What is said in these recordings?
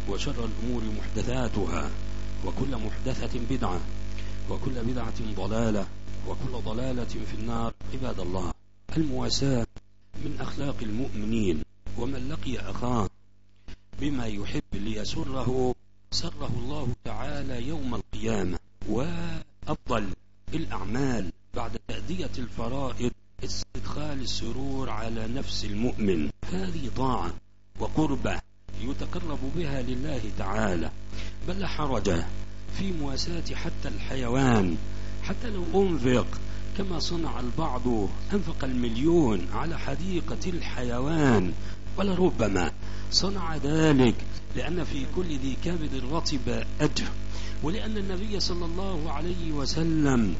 وشر الأمور محدثاتها، وكل محدثة بدعة، وكل بدعة ضلالة، وكل ضلالة في النار. عباد الله، المواساة من أخلاق المؤمنين، ومن لقي أخاه بما يحب ليسره سره الله تعالى يوم القيامة. وأفضل الأعمال بعد تأدية الفرائض استدخال السرور على نفس المؤمن، هذه طاعة وقربة يتقرب بها لله تعالى. بل لا حرج في مواساة حتى الحيوان، حتى لو أنفق كما صنع البعض، أنفق 1,000,000 على حديقة الحيوان، ولربما صنع ذلك لأن في كل ذي كبد رطب أجر، ولأن النبي صلى الله عليه وسلم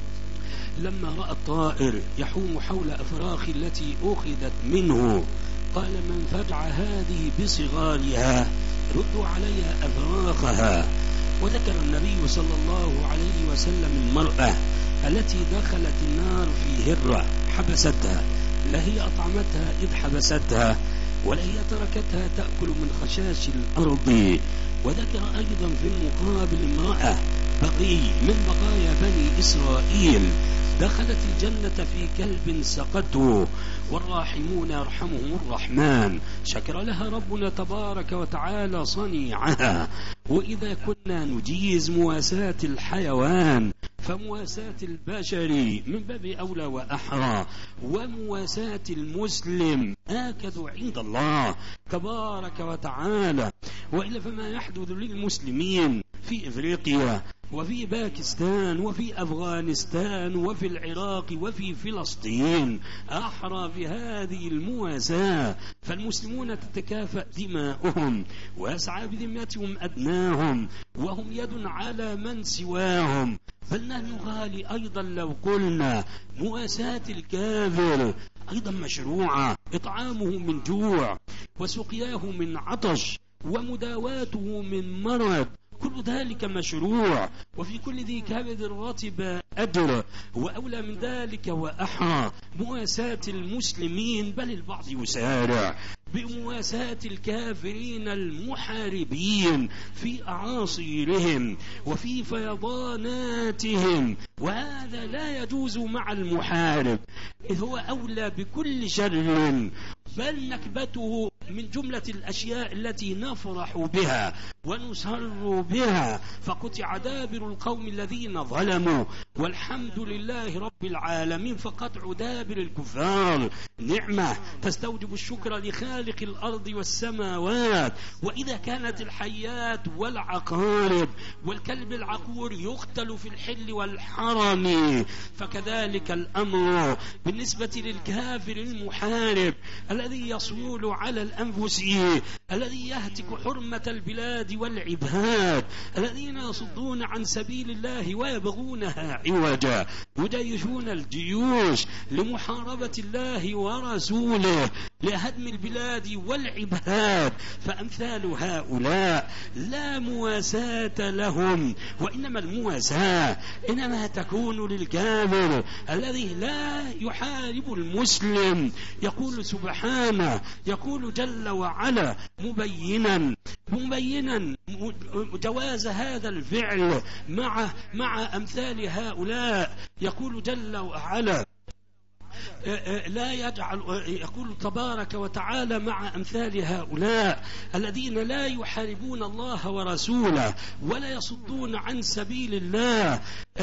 لما رأى الطائر يحوم حول أفراخ التي أخذت منه قال: من فجع هذه بصغارها ردوا عليها أفراخها. وذكر النبي صلى الله عليه وسلم المرأة التي دخلت النار في هرة حبستها، لا هي أطعمتها إذ حبستها، ولا هي تركتها تأكل من خشاش الأرض. وذكر أيضا في المقابل امرأة بقي من بقايا بني إسرائيل دخلت الجنة في كلب سقته، والراحمون يرحمهم الرحمن، شكر لها ربنا تبارك وتعالى صنيعها. وإذا كنا نجيز مواساة الحيوان فمواساة البشر من باب أولى وأحرى، ومواساة المسلم آكد عند الله تبارك وتعالى. وإلا فما يحدث للمسلمين في إفريقيا وفي باكستان وفي أفغانستان وفي العراق وفي فلسطين أحرى في هذه المواساة، فالمسلمون تتكافأ دماؤهم ويسعى بذمتهم أدناهم، وهم يد على من سواهم. بل نحن غالي أيضا لو قلنا مواساة الكافر أيضا مشروعة، إطعامه من جوع وسقياه من عطش ومداواته من مرض، كل ذلك مشروع، وفي كل ذي كبد رطب أجر. وأولى من ذلك وأحرى مواساة المسلمين، بل البعض يسارع بمواساة الكافرين المحاربين في أعاصيرهم وفي فيضاناتهم، وهذا لا يجوز مع المحارب، إذ هو أولى بكل شر، بل نكبته من جملة الأشياء التي نفرح بها ونسر بها. فقطع دابر القوم الذين ظلموا، والحمد لله رب العالمين. فقطع دابر الكفار نعمة تستوجب الشكر لخالق الأرض والسماوات. وإذا كانت الحيات والعقارب والكلب العقور يقتل في الحل والحرم، فكذلك الأمر بالنسبة للكافر المحارب الذي يصول على الأنفس، الذي يهتك حرمة البلاد والعباد، الذين يصدون عن سبيل الله ويبغونها عوجا، يجيشون الجيوش لمحاربة الله ورسوله، لهدم البلاد والعباد. فأمثال هؤلاء لا مواساة لهم، وإنما المواساة إنما تكون للكافر الذي لا يحارب المسلم. يقول سبحانه، يقول جل وعلا مبينا جواز هذا الفعل مع أمثال هؤلاء. يقول جل وعلا لا يجعل، يقول تبارك وتعالى مع أمثال هؤلاء الذين لا يحاربون الله ورسوله ولا يصدون عن سبيل الله،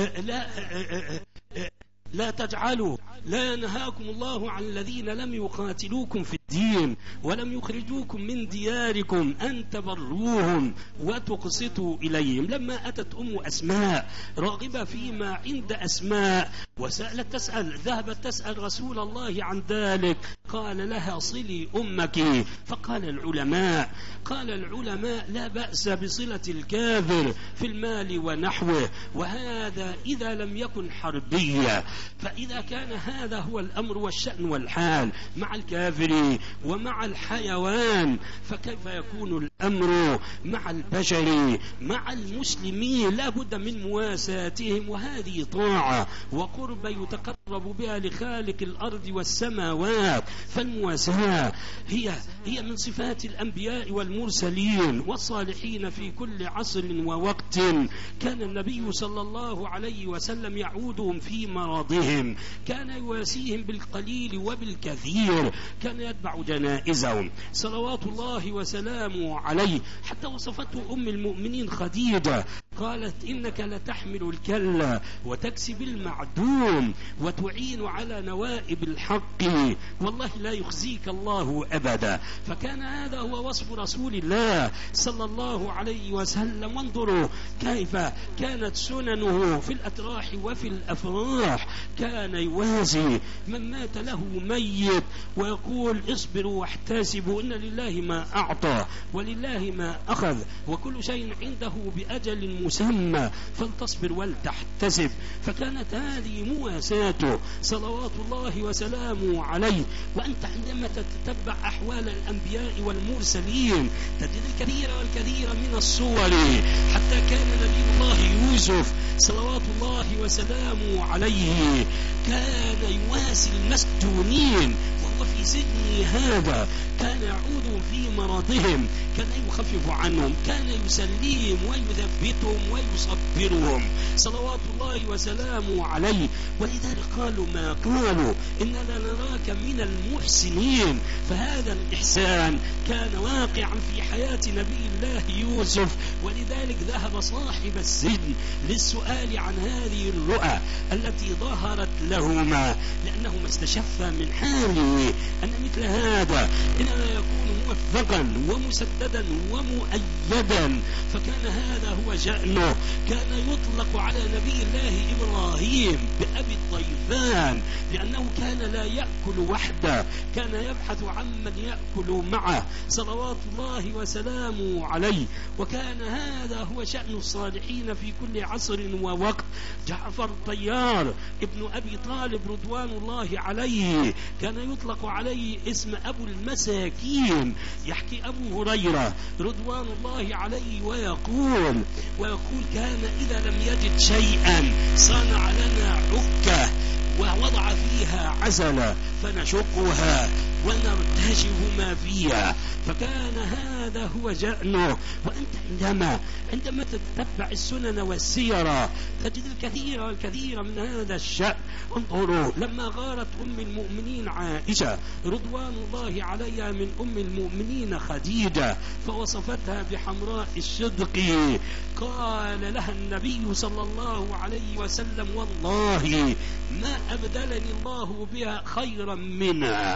لا تجعلوا، لا ينهاكم الله عن الذين لم يقاتلوكم في الدين ولم يخرجوكم من دياركم أن تبروهم وتقسطوا إليهم. لما أتت أم أسماء راغبة فيما عند أسماء وسألت تسأل، ذهبت تسأل رسول الله عن ذلك، قال لها صلي أمك. فقال العلماء لا بأس بصلة الكافر في المال ونحوه، وهذا إذا لم يكن حربيا. فإذا كان هذا هو الأمر والشأن والحال مع الكافر ومع الحيوان، فكيف يكون الأمر مع البشر مع المسلمين؟ لا بد من مواساتهم، وهذه طاعة وقرب يتقرب بها لخالق الأرض والسماوات. فالمواساة هي من صفات الأنبياء والمرسلين والصالحين في كل عصر ووقت. كان النبي صلى الله عليه وسلم يعودهم في مرضهم، كان يواسيهم بالقليل وبالكثير، كان يتبع جنائزهم صلوات الله وسلامه عليه. حتى وصفته أم المؤمنين خديجة، قالت: إنك لتحمل الكل وتكسب المعدوم وتعين على نوائب الحق، والله لا يخزيك الله أبدا. فكان هذا هو وصف رسول الله صلى الله عليه وسلم. وانظروا كيف كانت سننه في الأتراح وفي الأفراح، كان يواسي من مات له ميت ويقول: اصبروا واحتسبوا إن لله ما أعطى ولله ما أخذ وكل شيء عنده بأجل مسمى فلتصبر ولتحتسب. فكانت هذه مواساته صلوات الله وسلامه عليه. وأنت عندما تتبع أحوال الأنبياء والمرسلين تجد الكثير والكثير من الصور. حتى كان نبي الله يوسف صلوات الله وسلامه عليه كان يواسي المسجونين وهو في سجن هذا، كان يعود في مرضهم، كان يخفف عنهم، كان يسليهم ويثبتهم ويصبرهم صلوات الله وسلامه عليه. ولذلك قالوا ما قالوا: إننا نراك من المحسنين. فهذا الإحسان كان واقعا في حياة نبي الله يوسف. ولذلك ذهب صاحب السجن للسؤال عن هذه الرؤى التي ظهرت لهما، لأنهما استشفا من حاله أن مثل هذا إنما يكون موفقا ومسددا ومؤيدا. فكان هذا هو شأنه. كان يطلق على نبي الله إبراهيم بأبي الضيفان، لأنه كان لا يأكل وحده، كان يبحث عن من يأكل معه صلوات الله وسلامه عليه. وكان هذا هو شأن الصالحين في كل عصر ووقت. جعفر الطيار ابن أبي طالب رضوان الله عليه كان يطلق عليه اسم أبو المساكين. يحكي أبو هريرة رضوان الله عليه ويقول كان إذا لم يجد شيئا صنع لنا عكة ووضع فيها عسلا فنشقها ونرتشف ما فيها. فكان هذا هو شأنه. وأنت عندما تتبع السنن والسيرة تجد الكثير والكثير من هذا الشأن. انظروا لما غارت أم المؤمنين عائشة رضوان الله عليها من أم المؤمنين خديجة فوصفتها بحمراء الصدق، قال لها النبي صلى الله عليه وسلم: والله ما أبدلني الله بها خيرا منها،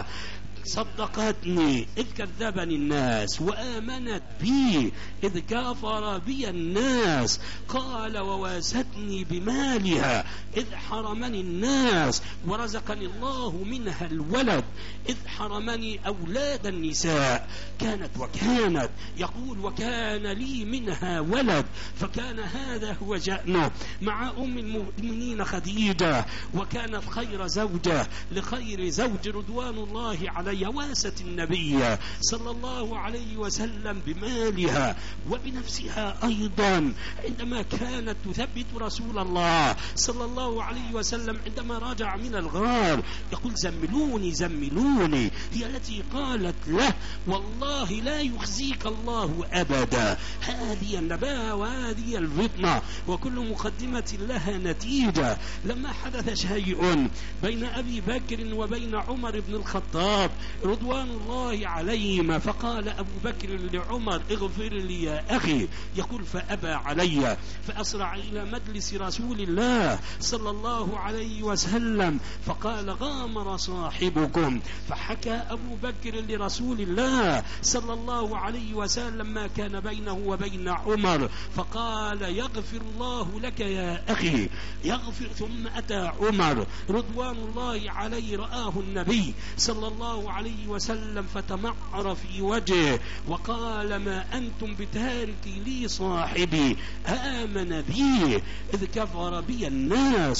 صدقتني إذ كذبني الناس وآمنت بي إذ كافر بي الناس، قال وواستني بمالها إذ حرمني الناس ورزقني الله منها الولد إذ حرمني أولاد النساء. وكانت يقول وكان لي منها ولد. فكان هذا هو شأنه مع أم المؤمنين خديجة، وكانت خير زوجة لخير زوج رضوان الله عليه. واست النبي صلى الله عليه وسلم بمالها وبنفسها أيضا، عندما كانت تثبت رسول الله صلى الله عليه وسلم عندما رجع من الغار يقول: زملوني زملوني. هي التي قالت له: والله لا يخزيك الله أبدا. هذه النباهة وهذه الفطنة، وكل مقدمة لها نتيجة. لما حدث شيء بين أبي بكر وبين عمر بن الخطاب رضوان الله عليهما فقال أبو بكر لعمر: اغفر لي يا أخي. يقول فأبى علي، فأسرع إلى مجلس رسول الله صلى الله عليه وسلم فقال: غامر صاحبكم. فحكى أبو بكر لرسول الله صلى الله عليه وسلم ما كان بينه وبين عمر، فقال: يغفر الله لك يا أخي، يغفر. ثم أتى عمر رضوان الله عليه، رآه النبي صلى الله عليه وسلم فتمعر في وجهه وقال: فقال ما أنتم بتاركي لي صاحبي آمن بي إذ كفر بي الناس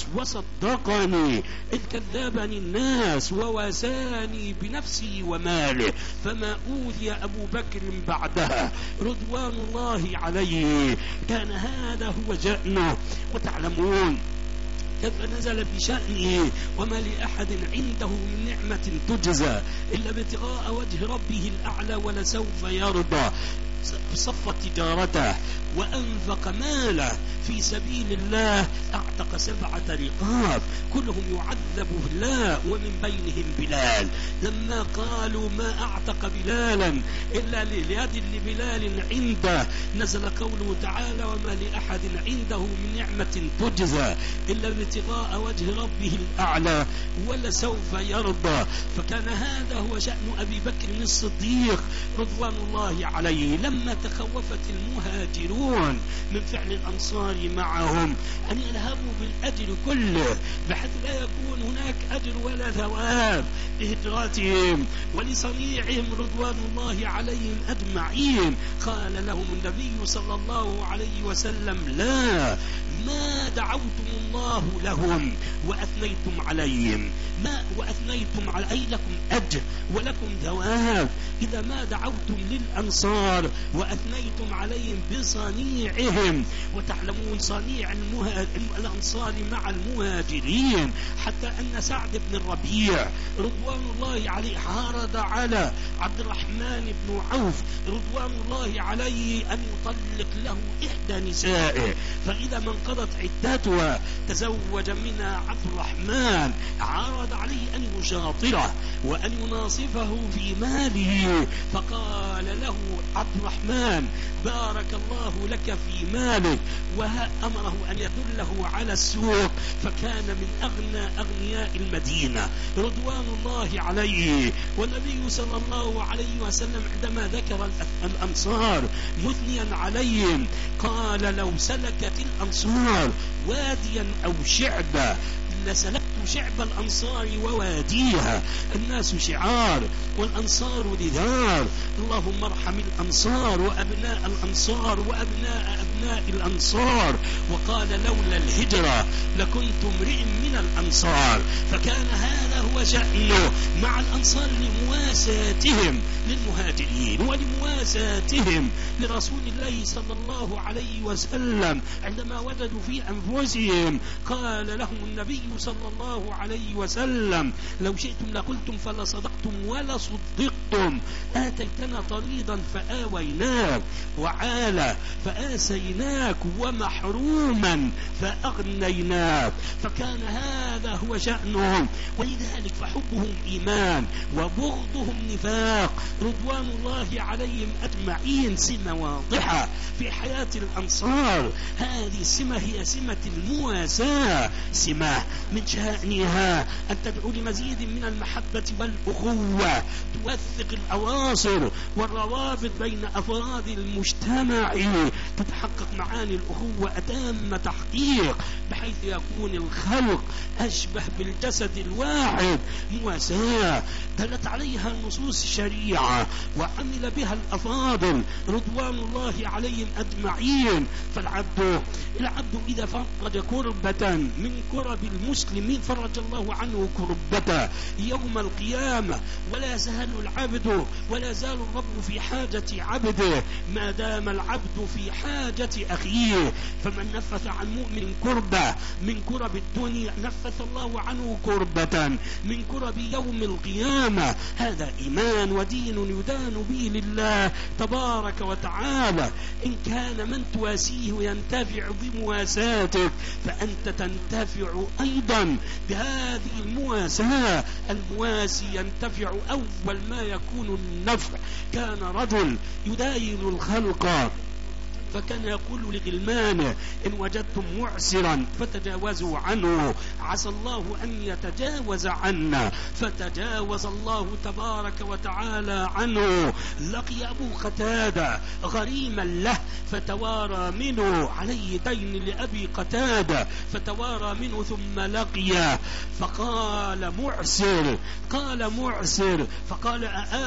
وصدقني إذ كذبني الناس وواساني بنفسي وماله فما أوذي أبو بكر بعدها رضوان الله عليه. كان هذا هو شأنه. وتعلمون كيف نزل بشأنه وما لأحد عنده من نعمة تجزى إلا ابتغاء وجه ربه الأعلى ولسوف يرضى. صفت تجارته وأنفق ماله في سبيل الله، اعتق 7 رقاب كلهم يعذب في الله ومن بينهم بلال. لما قالوا ما اعتق بلالا إلا ليد لبلال عنده نزل قوله تعالى وما لأحد عنده من نعمة تجزى إلا ابتغاء وجه ربه الأعلى ولسوف يرضى. فكان هذا هو شأن أبي بكر الصديق رضوان الله عليه. لما تخوفت المهاجرون من فعل الأنصار معهم أن يذهبوا بالأجر كله بحيث لا يكون هناك أجر ولا ثواب لهجراتهم ولصنيعهم رضوان الله عليهم أجمعين، قال لهم النبي صلى الله عليه وسلم لا، ما دعوتم الله لهم وأثنيتم عليهم، ما وأثنيتم على أي لكم أجر ولكم ثواب إذا ما دعوتم للأنصار وأثنيتم عليهم بصنيعهم. وتعلمون صنيع الأنصار مع المهاجرين حتى أن سعد بن الربيع رضوان الله عليه عرض على عبد الرحمن بن عوف رضوان الله عليه أن يطلق له إحدى نسائه، فإذا من قضت عدتها تزوج منها عبد الرحمن عرض عليه أن يشاطره وأن يناصفه في ماله، فقال له عبد الرحمن بارك الله لك في مالك، وأمره أن يدله على السوق، فكان من أغنى أغنياء المدينة رضوان الله عليه. والنبي صلى الله عليه وسلم عندما ذكر الأنصار مثنيا عليهم قال لو سلكت الأنصار واديا أو شعبا لسلكت شعب الأنصار وواديها. الناس شعار والأنصار لذار، اللهم ارحم الأنصار وأبناء الأنصار وأبناء أبناء الأنصار. وقال لولا الهجرة لكنت امرئ من الأنصار. فكان هذا هو شأنه مع الأنصار لمواساتهم للمهاجرين ولمواساتهم لرسول الله صلى الله عليه وسلم. عندما وجدوا في أنفسهم قال لهم النبي صلى الله عليه وسلم لو شئتم لقلتم فلصدقتم ولصدقتم، آتيتنا طريدا فآويناك وعالى فآسيناك ومحروما فأغنيناك. فكان هذا هو شأنهم، ولذلك فحبهم إيمان وبغضهم نفاق رضوان الله عليهم أجمعين. سمة واضحة في حياة الأنصار، هذه السمة هي سمة المواساة، سمة من شأنها أن تدعو لمزيد من المحبة والأخوة، توثق الأواصر والروابط بين أفراد المجتمع، تتحقق معاني الأخوة أتم تحقيق بحيث يكون الخلق أشبه بالجسد الواحد. مواساة دلت عليها نصوص الشريعة وعمل بها الأفاضل رضوان الله عليهم أجمعين. فالعبد إذا فرج كربة من كرب المسلمين فرج الله عنه كربته يوم القيامة، ولا يزال العبد ولا زال الرب في حاجة عبده ما دام العبد في حاجة أخيه. فمن نفث عن مؤمن كربة من كرب الدنيا نفث الله عنه كربة من كرب يوم القيامة. هذا إيمان ودين يدان به لله تبارك وتعالى. إن كان من تواسيه ينتفع بمواساتك فأنت تنتفع أيضا بهذه المواساة. المواسي ينتفع أول ما يكون النفع. كان رجل يداين الخلق فكان يقول لغلمانه: إن وجدتم معسرا فتجاوزوا عنه، عسى الله أن يتجاوز عنا، فتجاوز الله تبارك وتعالى عنه. لقي أبو قتادة غريما له فتوارى منه، عليه دين لأبي قتادة فتوارى منه، ثم لقيه فقال: معسر. قال: معسر. فقال: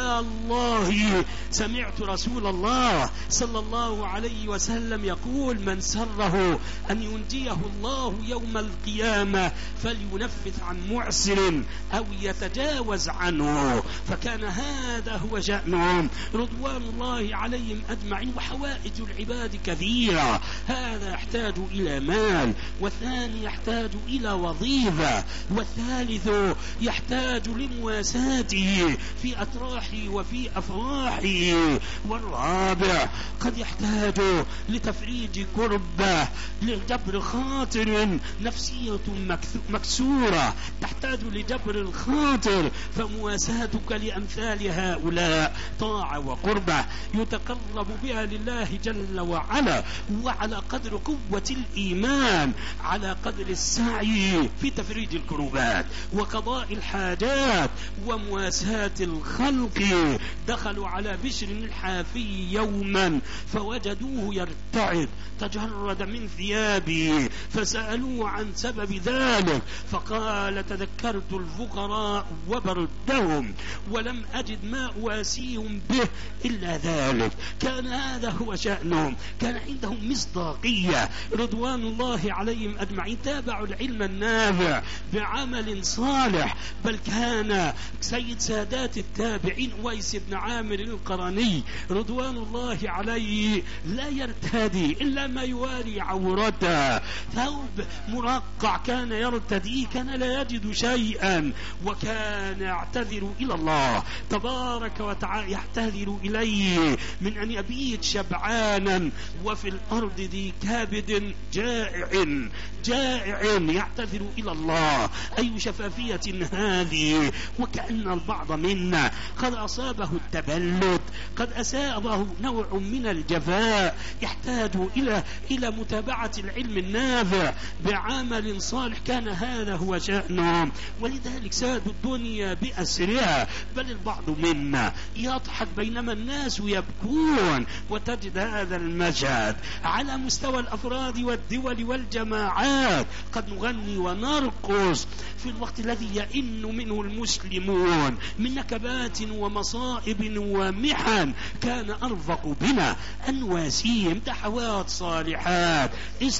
الله سمعت رسول الله صلى الله عليه وسلم يقول: من سره أن ينجيه الله يوم القيامة فلينفث عن معسر أو يتجاوز عنه. فكان هذا هو شأنهم رضوان الله عليهم أجمعين. وحوائج العباد كثيرة، هذا يحتاج إلى مال، والثاني يحتاج إلى وظيفة، والثالث يحتاج لمواساته في أتراحه وفي أفراحه، والرابع قد يحتاج لتفريج كربة، لجبر خاطر نفسية مكسورة تحتاج لجبر الخاطر. فمواساتك لأمثال هؤلاء طاعة وقربة يتقرب بها لله جل وعلا، وعلى قدر قوة الإيمان على قدر السعي في تفريج الكروبات وقضاء الحاجات ومواساة الخلق. دخلوا على بشر الحافي يوما فوجدوه يرتعد، تجرد من ثيابه، فسألوه عن سبب ذلك فقال: تذكرت الفقراء وبردهم ولم أجد ما أواسيهم به إلا ذلك. كان هذا هو شأنهم، كان عندهم مصداقية رضوان الله عليهم أجمعين. تابعوا العلم النافع بعمل صالح، بل كان سيد سادات التابعين أويس بن عامر القرني رضوان الله عليه لا يرتدي إلا ما يواري عورته، ثوب مرقع كان يرتديه، كان لا يجد شيئا، وكان يعتذر إلى الله تبارك وتعالى، يعتذر إليه من أن يبيت شبعانا وفي الأرض ذي كابد جائع يعتذر إلى الله. أي شفافية هذه! وكأن البعض منا قد أصابه التبلد، قد أصابه نوع من الجفاء، يحتاج إلى متابعة العلم النافع بعمل صالح. كان هذا هو شأنهم، ولذلك سادوا الدنيا بأسرها. بل البعض منا يضحك بينما الناس يبكون، وتجد هذا المشهد على مستوى الأفراد والدول والجماعات. قد نغني ونرقص في الوقت الذي يئن منه المسلمون من نكبات ومصائب ومحن. كان أرفق بنا أن نواسيهم دعوات صالحات،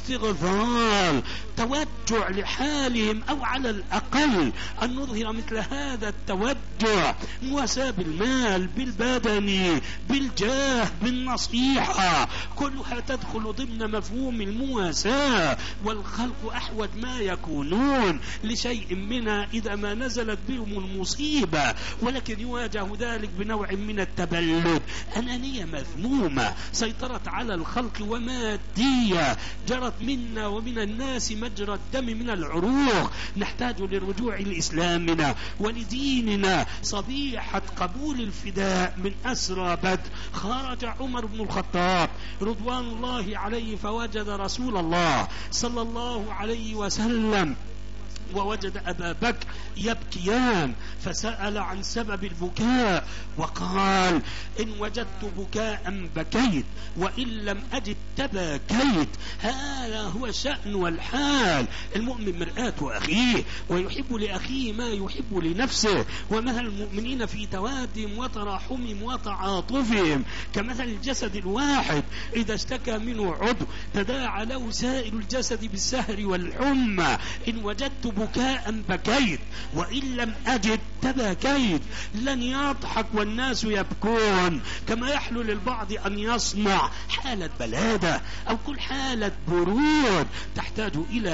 استغفار، توجع لحالهم، أو على الأقل أن نظهر مثل هذا التوجع، مواساة بالمال، بالبدن، بالجاه، بالنصيحة، كلها تدخل ضمن مفهوم المواساة. والخلق أحوج ما يكونون لشيء منها إذا ما نزلت بهم المصيبة، ولكن يواجه ذلك بنوع من التبلد، أنانية مذمومة سيطرت على الخلق ومادية، جرت منا ومن الناس مجرى الدم من العروق. نحتاج للرجوع لإسلامنا ولديننا. صبيحة قبول الفداء من أسرى بدر خرج عمر بن الخطاب رضوان الله عليه فوجد رسول الله صلى الله عليه وسلم ووجد أبا بكر يبكيان، فسأل عن سبب البكاء وقال: إن وجدت بكاء بكيت وإن لم أجد تباكيت. هذا هو شأن والحال. المؤمن مرآة أخيه، ويحب لأخيه ما يحب لنفسه. ومثل المؤمنين في توادهم وتراحمهم وتعاطفهم كمثل الجسد الواحد إذا اشتكى منه عضو تداعى له سائر الجسد بالسهر والحمى. إن وجدت بكاء بكيت وإن لم أجد تباكيت. لن يضحك والناس يبكون كما يحلو للبعض أن يصنع حالة بلادة أو كل حالة برود. تحتاج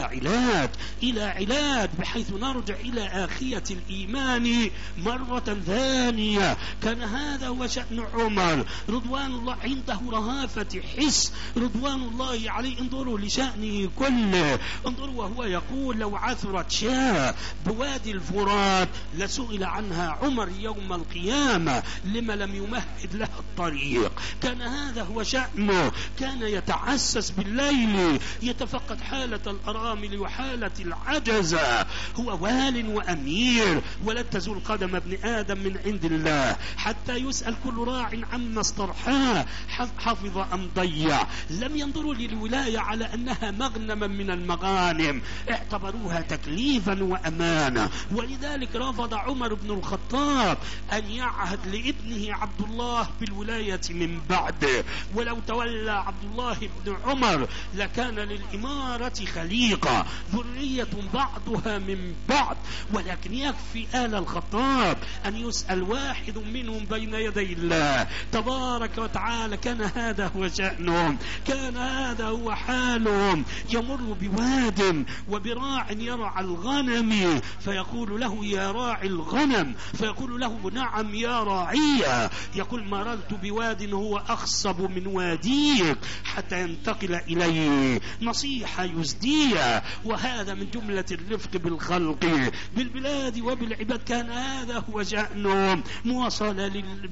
إلى علاج بحيث نرجع إلى آخية الإيمان مرة ثانية. كان هذا هو شأن عمر رضوان الله، عنده رهافة حس رضوان الله عليه. انظروا لشأنه كله، انظروا وهو يقول: لو عثرت شاة بوادي الفرات لسئل عنها عمر يوم القيامة، لما لم يمهد له الطريق، كان هذا هو شأنه. كان يتعسس بالليل، يتفقد حالة الأرامل وحالة العجزة. هو وال وأمير، ولن تزول قدم ابن آدم من عند الله حتى يسأل كل راع عما استرحاه، حفظ أم ضيع. لم ينظروا للولاية على أنها مغنما من المغانم، اعتبروها تكليفا وأمانة. ولذلك رفض عمر بن الخطاب أن يعهد لابنه عبد الله بالولاية من بعده. ولو تولى عبد الله بن عمر لكان للإمارة خليقة، ذرية بعضها من بعض. ولكن يكفي آل الخطاب أن يسأل واحد منهم بين يدي الله تبارك وتعالى. كان هذا هو شأنهم، كان هذا هو حالهم. يمر بواد وبراع يرعى الغنم، فيقول له يا راعي الغنم، فيقول له نعم يا راعية. يقول مررت بواد هو أخصب من واديك، حتى ينتقل إليه نصيحة يزديه. وهذا من جملة الرفق بالخلق بالبلاد وبالعباد. كان هذا هو شأنهم، مواصلة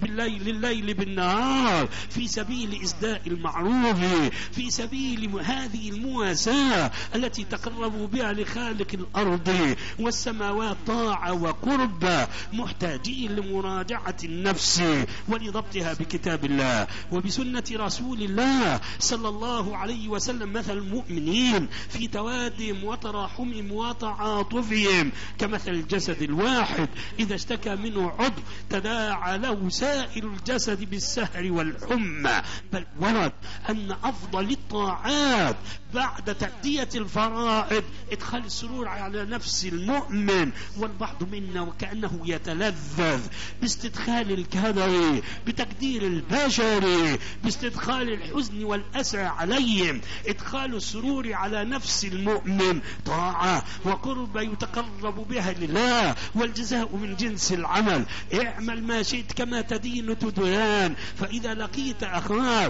لليل بالنهار في سبيل إسداء المعروف، في سبيل هذه المواساة التي تقربوا بها لخالق الأرض والسماوات طاعة وقرب، محتاجين لمراجعة النفس ولضبطها بكتاب الله وبسنة رسول الله صلى الله عليه وسلم. مثل المؤمنين في توادهم وتراحمهم وتعاطفهم كمثل الجسد الواحد إذا اشتكى منه عضو تداعى له سائر الجسد بالسهر والحمى. بل ورد أن أفضل الطاعات بعد تأدية الفرائض إدخال السرور على نفس المؤمن. والبعض منا وكأنه يتلذذ باستدخال الكدر، بتقدير البشر، باستدخال الحزن والأسى عليهم. إدخال السرور على نفس المؤمن طاعة وقرب يتقرب بها لله، والجزاء من جنس العمل. اعمل ما شئت كما تدين تدان، فإذا لقيت أخاك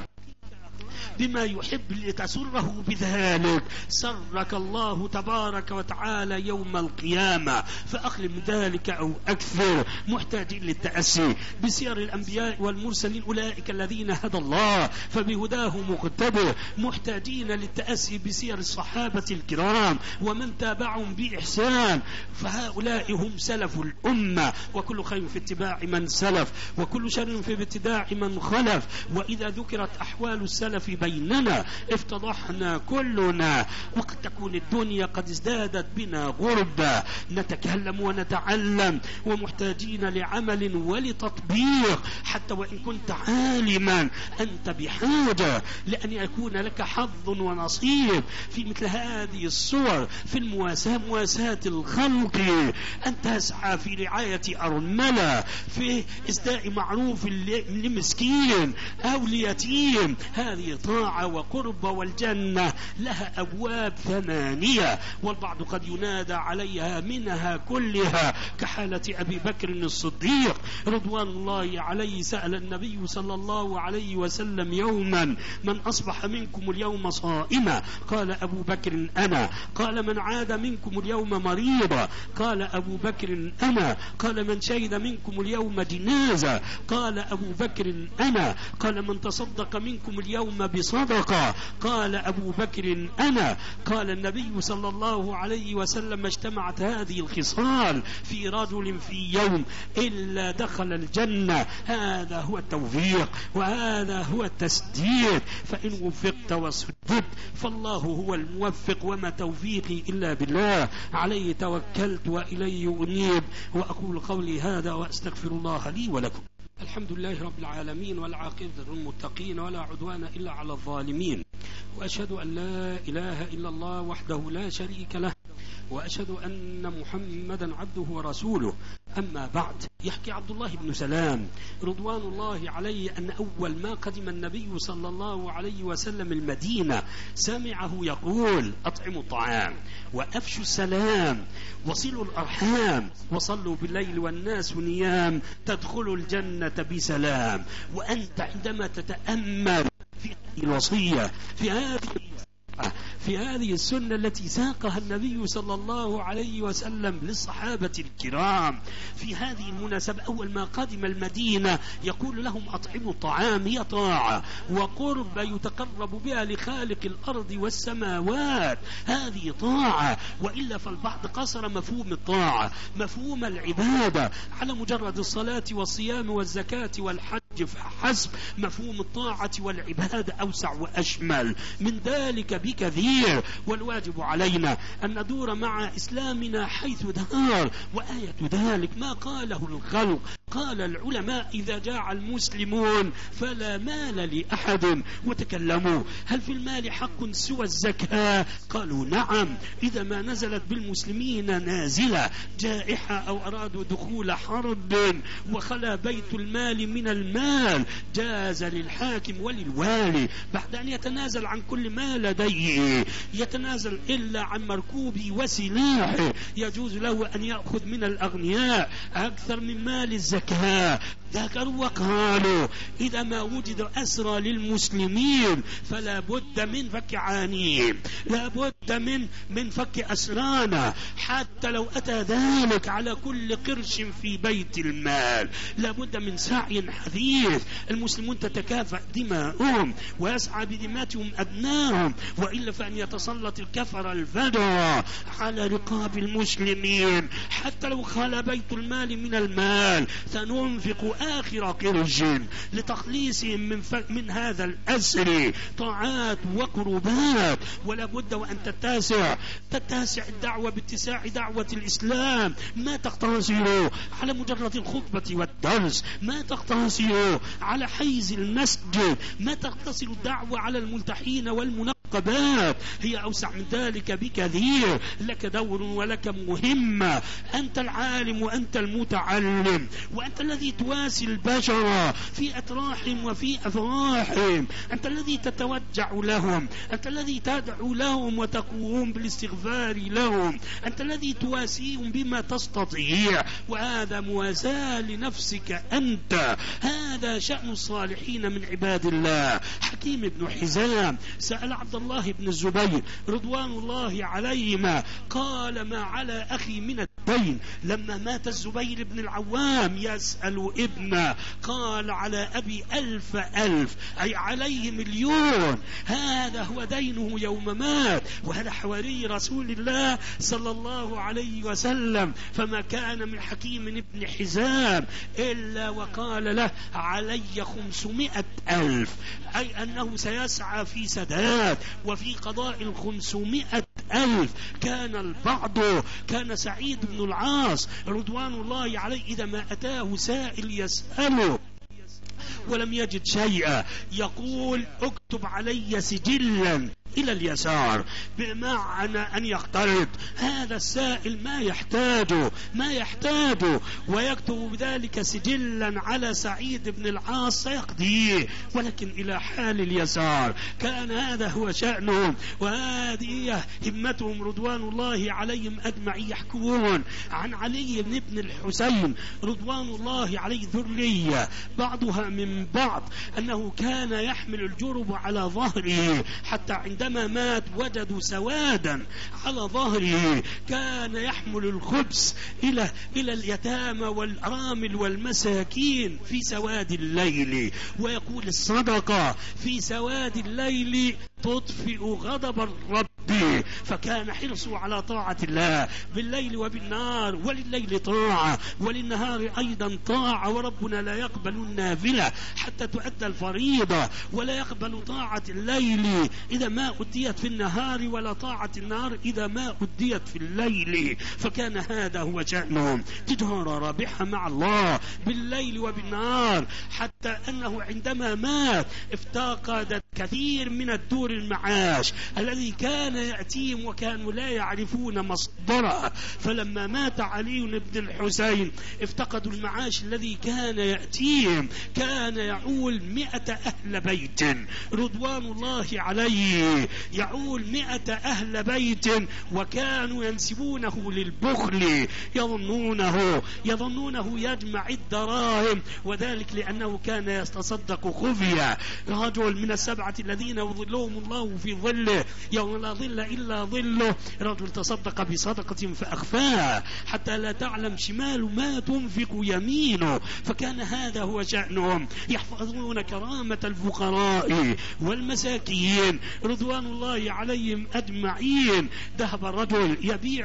بما يحب لتسره بذلك سرك الله تبارك وتعالى يوم القيامة. فأخلم ذلك أو أكثر. محتاجين للتأسي بسير الأنبياء والمرسلين، أولئك الذين هدى الله فبهداه مقتدر. محتاجين للتأسي بسير الصحابة الكرام ومن تابعهم بإحسان، فهؤلاء هم سلف الأمة. وكل خير في اتباع من سلف، وكل شر في ابتداع من خلف. وإذا ذكرت أحوال السلف بيننا افتضحنا كلنا. وقد تكون الدنيا قد ازدادت بنا غربة، نتكلم ونتعلم ومحتاجين لعمل ولتطبيق. حتى وإن كنت عالما أنت بحاجة لأن يكون لك حظ ونصيب في مثل هذه الصور، في المواساة، مواساة الخلق، أن تسعى في رعاية أرملة، في إسداء معروف لمسكين أو ليتيم. هذه طاعة وقرب، والجنة لها أبواب 8، والبعض قد ينادى عليها منها كلها، كحالة أبي بكر الصديق رضوان الله عليه. سأل النبي صلى الله عليه وسلم يوما من أصبح منكم اليوم صائما؟ قال أبو بكر أنا. قال من عاد منكم اليوم مريضا؟ قال أبو بكر أنا. قال من شهد منكم اليوم جنازة؟ قال أبو بكر أنا. قال من تصدق منكم اليوم بصدقة؟ قال أبو بكر أنا. قال النبي صلى الله عليه وسلم اجتمعت هذه الخصال في رجل في يوم إلا دخل الجنة. هذا هو التوفيق وهذا هو التسديد. فإن وفقت وسددت فالله هو الموفق، وما توفيقي إلا بالله، عليه توكلت وإليه أنيب. وأقول قولي هذا وأستغفر الله لي ولكم. الحمد لله رب العالمين، والعاقبة للمتقين، ولا عدوان إلا على الظالمين. وأشهد أن لا إله إلا الله وحده لا شريك له، وأشهد أن محمدا عبده ورسوله. أما بعد، يحكي عبد الله بن سلام رضوان الله عليه أن أول ما قدم النبي صلى الله عليه وسلم المدينة سمعه يقول: أطعموا الطعام وأفشوا السلام وصلوا الأرحام وصلوا بالليل والناس نيام تدخلوا الجنة بسلام. وأنت عندما تتأمل في الوصية، في هذه في هذه السنة التي ساقها النبي صلى الله عليه وسلم للصحابة الكرام في هذه المناسبة. أول ما قدم المدينة يقول لهم أطعموا الطعام، هي طاعة وقرب يتقرب بها لخالق الأرض والسماوات، هذه طاعة. وإلا فالبعض قصر مفهوم الطاعة، مفهوم العبادة على مجرد الصلاة والصيام والزكاة والحج فحسب. مفهوم الطاعة والعبادة أوسع وأشمل من ذلك بكثير، والواجب علينا أن ندور مع إسلامنا حيث دار. وآية ذلك ما قاله الخلق. قال العلماء إذا جاع المسلمون فلا مال لأحد، وتكلموا هل في المال حق سوى الزكاة؟ قالوا نعم، إذا ما نزلت بالمسلمين نازلة جائحة أو أرادوا دخول حرب وخلا بيت المال من المال جاز للحاكم وللوالي بعد أن يتنازل عن كل ما لديه، يتنازل إلا عن مركوبه وسلاحه، يجوز له أن يأخذ من الأغنياء أكثر من مال الزكاة. ذكروا وقالوا إذا ما وجد أسرى للمسلمين فلا بد من فك عانيهم، لا بد من فك أسرانا، حتى لو أتى ذلك على كل قرش في بيت المال. لا بد من سعي حثيث. المسلمون تتكافأ دماؤهم ويسعى بدماتهم أبنائهم، وإلا فأن يتسلط الكفر الفجر على رقاب المسلمين. حتى لو خلا بيت المال من المال سننفق آخر قرش لتخليصهم من هذا الأسر، طاعات وقربات. ولا بد وأن تتسع الدعوة باتساع دعوة الإسلام، ما تقتصر على مجرد الخطبة والدرس، ما تقتصر على حيز المسجد، ما تقتصر الدعوة على الملتحين والمنقبات، هي أوسع من ذلك بكثير. لك دور ولك مهمة، أنت العالم وأنت المتعلم، وأنت الذي تواسي البشر في أتراحهم وفي أفراحهم، أنت الذي تتوجع لهم، أنت الذي تدعو لهم وتقوم بالاستغفار لهم، أنت الذي تواسيهم بما تستطيع، وهذا مواساة لنفسك أنت. هذا شأن الصالحين من عباد الله. حكيم بن حزام سأل عبد الله بن الزبير رضوان الله عليهما، قال ما على أخي من الدين؟ لما مات الزبير بن العوام يسأل ابنه، قال على أبي 1000 أي عليه 1,000,000، هذا هو دينه يوم مات. وهذا حواري رسول الله صلى الله عليه وسلم. فما كان من حكيم بن حزام إلا وقال له علي 500,000، أي أنه سيسعى في سداد وفي قضاء 500,000. كان البعض، كان سعيد بن العاص رضوان الله عليه إذا ما أتاه سائل يسأله ولم يجد شيئا يقول اكتب علي سجلا إلى اليسار، بمعنى أن يقترض هذا السائل ما يحتاجه ويكتب بذلك سجلا على سعيد بن العاص سيقضيه، ولكن إلى حال اليسار. كان هذا هو شأنهم وهذه همتهم رضوان الله عليهم أجمعين. يحكون عن علي بن الحسين رضوان الله عليه ذرية بعضها من بعض أنه كان يحمل الجرب على ظهره، حتى عندما مات وجدوا سوادا على ظهره. كان يحمل الخبز إلى اليتامى والأرامل والمساكين في سواد الليل، ويقول الصدقة في سواد الليل تطفئ غضب الرب. فكان حرصه على طاعة الله بالليل وبالنهار، ولليل طاعة وللنهار أيضا طاعة. وربنا لا يقبل النافلة حتى تؤدى الفريضة، ولا يقبل طاعة الليل إذا ما أديت في النهار، ولا طاعة النهار إذا ما أديت في الليل. فكان هذا هو شأنهم، تجارة رابحة مع الله بالليل وبالنهار، حتى أنه عندما مات افتقدت كثير من الدور المعاش الذي كان يأتيهم وكانوا لا يعرفون مصدره. مصدرة. فلما مات علي بن الحسين افتقدوا المعاش الذي كان يأتيهم، كان يعول 100 أهل بيت رضوان الله عليه، يعول 100 أهل بيت، وكانوا ينسبونه للبخل، يظنونه يجمع الدراهم، وذلك لأنه كان يتصدق خفيا. رجل من السبعة الذين يظلهم الله في ظله يوم لا ظل إلا ظله، رجل تصدق بصدقة فأخفاها حتى لا تعلم شمال ما تنفق يمينه، فكان هذا هو شأنهم، يحفظون كرامة الفقراء والمساكين رضوان الله عليهم أجمعين. ذهب الرجل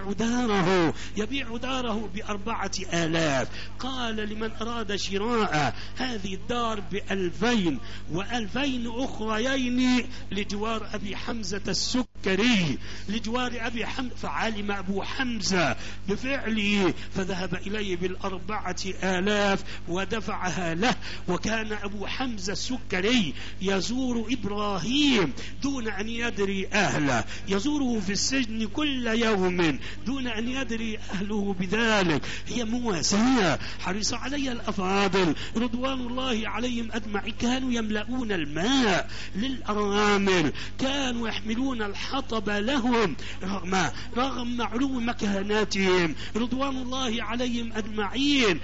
يبيع داره ب4,000، قال لمن أراد شراء هذه الدار ب2,000 و2,000 أخريين لجوار أبي حمزة السكري، لجوار أبي حمزة. فعلم أبو حمزة بفعله فذهب إليه ب4,000 ودفعها له. وكان أبو حمزة السكري يزور إبراهيم دون أن يدري أهله، يزوره في السجن كل يوم دون أن يدري أهله بذلك. هي مواساة حرص علي الأفاضل رضوان الله عليهم أجمعين. كانوا يملؤون الماء للأرامل، كانوا يحملون الحطب لهم رغم علو مكاناتهم رضوان الله عليهم أجمعين.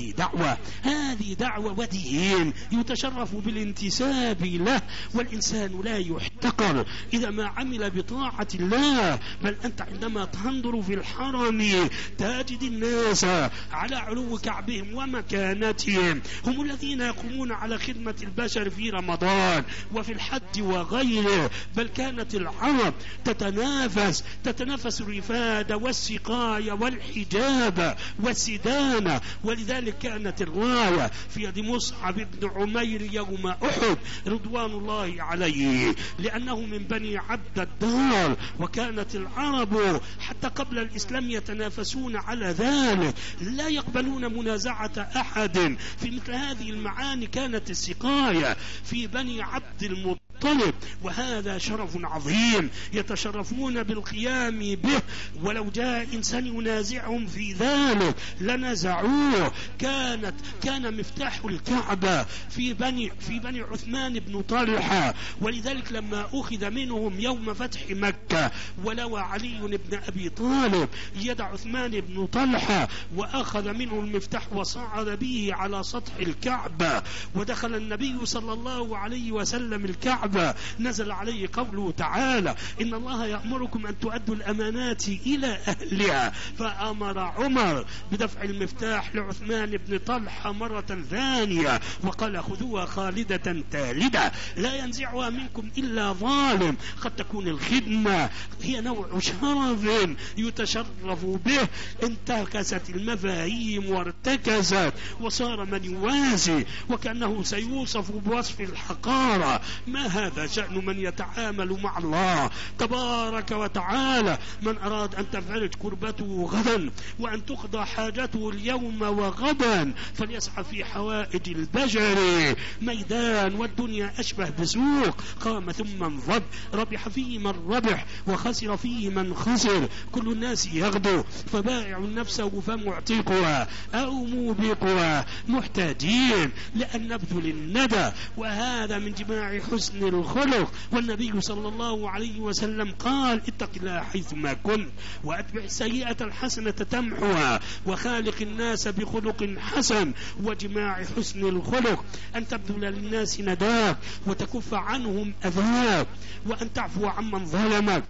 هذه دعوة ودين يتشرف بالانتساب له، والإنسان لا يحتقر إذا ما عمل بطاعة الله. بل أنت عندما تنظر في الحرم تجد الناس على علو كعبهم ومكانتهم، هم الذين يقومون على خدمة البشر في رمضان وفي الحج وغيره. بل كانت العرب تتنافس الرفادة والسقاية والحجاب والسدانة، ولذلك كانت الراية في يد مصعب بن عمير يوم أحد رضوان الله عليه، لأنه من بني عبد الدار. وكانت العرب حتى قبل الإسلام يتنافسون على ذلك، لا يقبلون منازعة أحد في مثل هذه المعاني. كانت السقاية في بني عبد المطلب، وهذا شرف عظيم يتشرفون بالقيام به، ولو جاء إنسان ينازعهم في ذلك لنزعوه. كان مفتاح الكعبة في بني عثمان بن طلحة، ولذلك لما أخذ منهم يوم فتح مكة ولوى علي بن أبي طالب يد عثمان بن طلحة وأخذ منه المفتاح وصعد به على سطح الكعبة، ودخل النبي صلى الله عليه وسلم الكعبة، نزل عليه قوله تعالى: إن الله يأمركم أن تؤدوا الأمانات إلى أهلها. فأمر عمر بدفع المفتاح لعثمان بن طلحة مرة ثانية وقال: خذوها خالدة تالدة لا ينزعها منكم إلا ظالم. قد تكون الخدمة هي نوع شرف يتشرف به، انتكست المفاهيم وارتكزت وصار من يوازي وكأنه سيوصف بوصف الحقارة. ما هذا شأن من يتعامل مع الله تبارك وتعالى. من أراد أن تفرج كربته غدا وأن تقضى حاجته اليوم وغدا فليسعى في حوائج البشر ميدان، والدنيا أشبه بسوق قام ثم انضب، ربح فيه من ربح وخسر فيه من خسر. كل الناس يغدو، فبائع نفسه فمعتقها أو موبقها، محتاجين لأن نبذل الندى، وهذا من جماع حسن الخلق. والنبي صلى الله عليه وسلم قال: اتق الله حيثما كنت وأتبع السيئة الحسنة تمحها وخالق الناس بخلق حسن. وجماع حسن الخلق أن تبذل للناس نداك وتكف عنهم أذاك، وأن تعفو عمن ظلمك،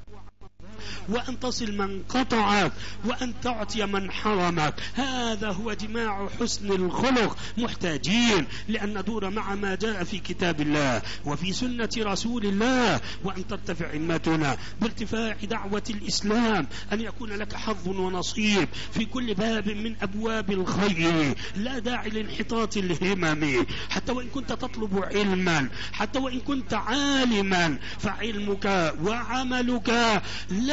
وأن تصل من قطعك، وأن تعطي من حرمك. هذا هو جماع حسن الخلق. محتاجين لأن ندور مع ما جاء في كتاب الله وفي سنة رسول الله، وأن ترتفع همتنا بارتفاع دعوة الإسلام، أن يكون لك حظ ونصيب في كل باب من أبواب الخير. لا داعي لانحطاط الهمم، حتى وإن كنت تطلب علما، حتى وإن كنت عالما، فعلمك وعملك لا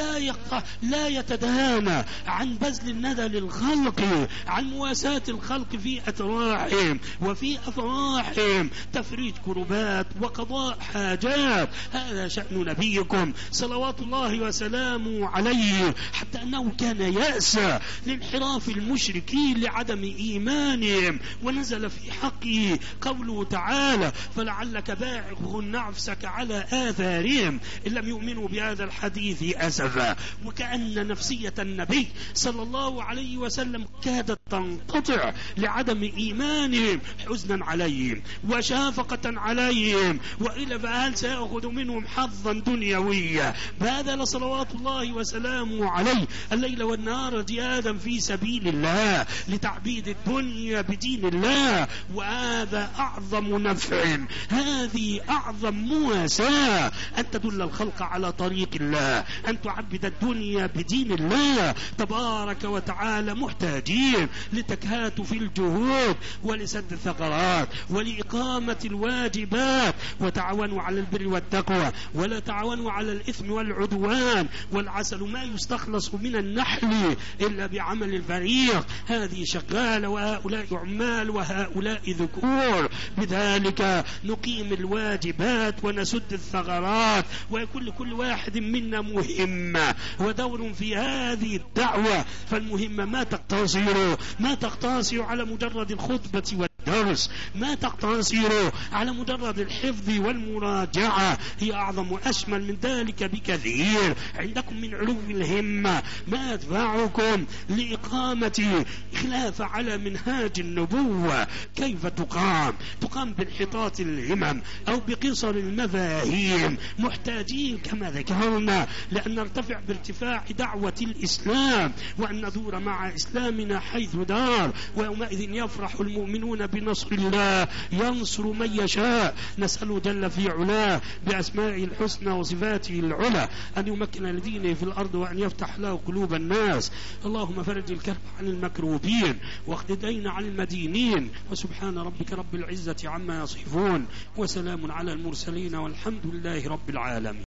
لا يتدانى عن بذل الندى للخلق، عن مواساة الخلق في أتراحهم وفي أفراحهم، تفريج كربات وقضاء حاجات. هذا شأن نبيكم صلوات الله وسلامه عليه، حتى أنه كان يأسى لانحراف المشركين لعدم إيمانهم، ونزل في حقه قوله تعالى: فلعلك باعغ نفسك على آثارهم إن لم يؤمنوا بهذا الحديث أسفا. وكأن نفسية النبي صلى الله عليه وسلم كادت تنقطع لعدم إيمانهم، حزنا عليهم وشافقة عليهم، وإلا فهل سيأخذ منهم حظا دنيويا؟ بذل صلوات الله وسلامه عليه الليل والنهار جهادا في سبيل الله لتعبيد الدنيا بدين الله، وهذا أعظم نفع، هذه أعظم مواساة، أن تدل الخلق على طريق الله، أن تعبد الدنيا بدين الله تبارك وتعالى. محتاجين لتكهات في الجهود ولسد الثغرات ولإقامة الواجبات، وتعاونوا على البر والتقوى ولا تعاونوا على الإثم والعدوان، والعسل ما يستخلص من النحل إلا بعمل الفريق. هذه شغالة، وهؤلاء عمال وهؤلاء ذكور، بذلك نقيم الواجبات ونسد الثغرات، ويكون لكل واحد منا مهمة ودور في هذه الدعوة. فالمهمة ما تقتصر على مجرد الخطبة والدرس، ما تقتصر على مجرد الحفظ والمراجعة، هي أعظم وأشمل من ذلك بكثير. عندكم من علو الهمة ما يدفعكم لإقامة خلافة على منهاج النبوة. كيف تقام بانحطاط الهمم أو بقصر المفاهيم. محتاجين كما ذكرنا لأن نرتفع بارتفاع دعوة الإسلام، وأن ندور مع إسلامنا حيث دار، ويومئذ يفرح المؤمنون بنصر الله ينصر من يشاء. نسأله جل في علاه بأسمائه الحسنى وصفاته العلى أن يمكن لدينه في الأرض، وأن يفتح له قلوب الناس. اللهم فرج الكرب عن المكروبين، واقض الدين عن المدينين. وسبحان ربك رب العزة عما يصفون، وسلام على المرسلين، والحمد لله رب العالمين.